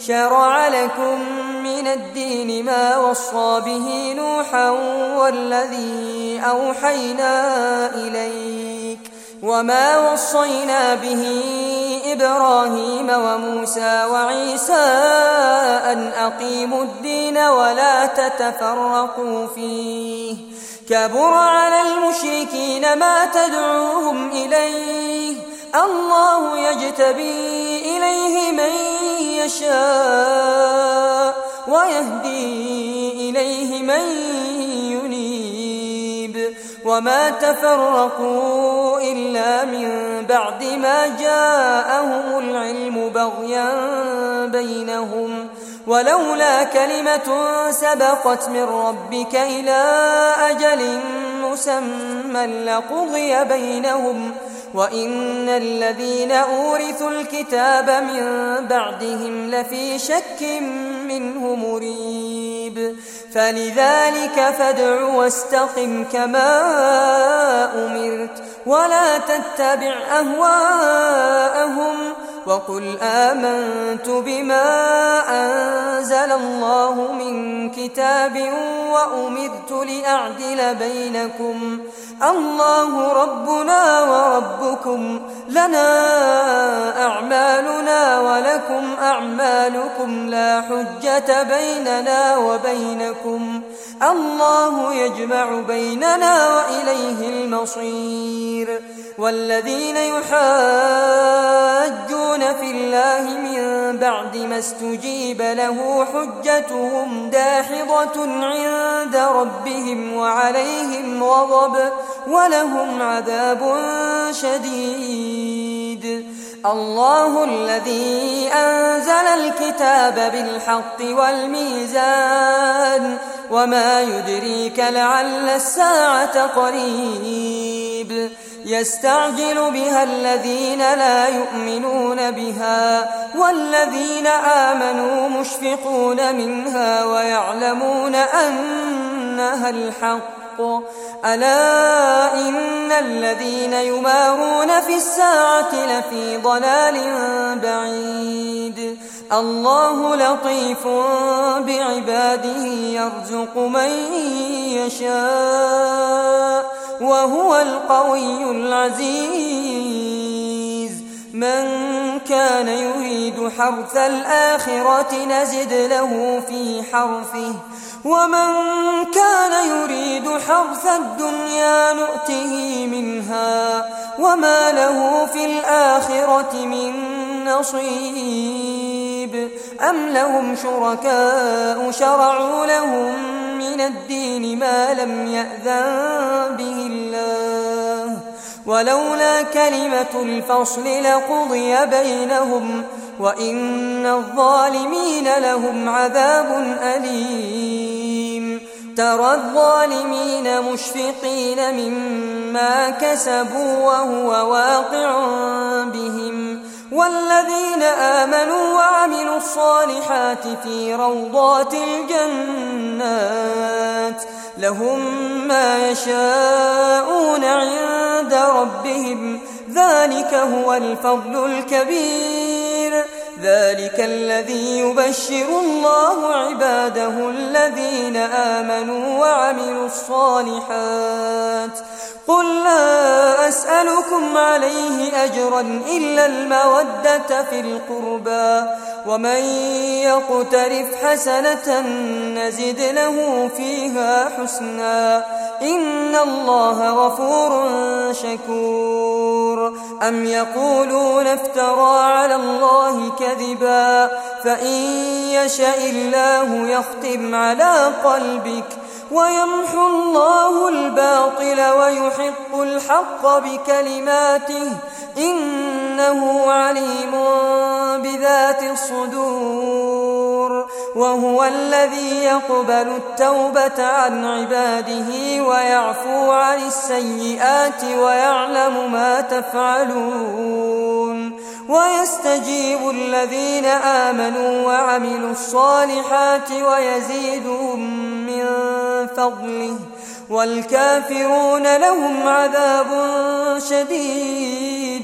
شرع لكم من الدين ما وصى به نوحا والذي أوحينا إليك وما وصينا به إبراهيم وموسى وعيسى أن أقيموا الدين ولا تتفرقوا فيه كبر على المشركين ما تدعوهم إليه الله يجتبي إليه من يشاء ويهدي إليه من ينيب وما تفرقوا إلا من بعد ما جاءهم العلم بغيا بينهم ولولا كلمة سبقت من ربك إلى أجل مسمى لقضي بينهم وإن الذين أورثوا الكتاب من بعدهم لفي شك منه مريب فلذلك فادع واستقم كما أمرت ولا تتبع أهواءهم وقل آمنت بما أنزل الله من كتاب وأمرت لأعدل بينكم الله ربنا وربكم لنا أعمالنا ولكم أعمالكم لا حجة بيننا وبينكم الله يجمع بيننا وإليه المصير والذين يحاجون في الله من بعد ما استجيب له حجتهم داحضة عند ربهم وعليهم غضب ولهم عذاب شديد الله الذي أنزل الكتاب بالحق والميزان وما يدريك لعل الساعة قريب يستعجل بها الذين لا يؤمنون بها والذين آمنوا مشفقون منها ويعلمون أنها الحق ألا إن الذين يمارون في الساعة لفي ضلال بعيد الله لطيف بعباده يرزق من يشاء وهو القوي العزيز من كان يريد حرث الآخرة نزد له في حرثه ومن كان يريد حرث الدنيا نؤته منها وما له في الآخرة من نصيب أم لهم شركاء شرعوا لهم من الدين ما لم يأذن به الله ولولا كلمة الفصل لقضي بينهم وإن الظالمين لهم عذاب أليم ترى الظالمين مشفقين مما كسبوا وهو واقع بهم والذين آمنوا وعملوا الصالحات في روضات الجنات لهم ما يشاءون عند ربهم ذلك هو الفضل الكبير ذلك الذي يبشر الله عباده الذين آمنوا وعملوا الصالحات قل لا أسألكم عليه أجرا إلا المودة في القربى ومن يقترف حسنة نزد له فيها حسنا إن الله غفور شكور أم يقولون افترى على الله كذبا فإن يشاء الله يختم على قلبك ويمحو الله الباطل ويحق الحق بكلماته إنه عليم بذات الصدور وهو الذي يقبل التوبة عن عباده ويعفو عن السيئات ويعلم ما تفعلون ويستجيب الذين آمنوا وعملوا الصالحات ويزيدهم من فضله والكافرون لهم عذاب شديد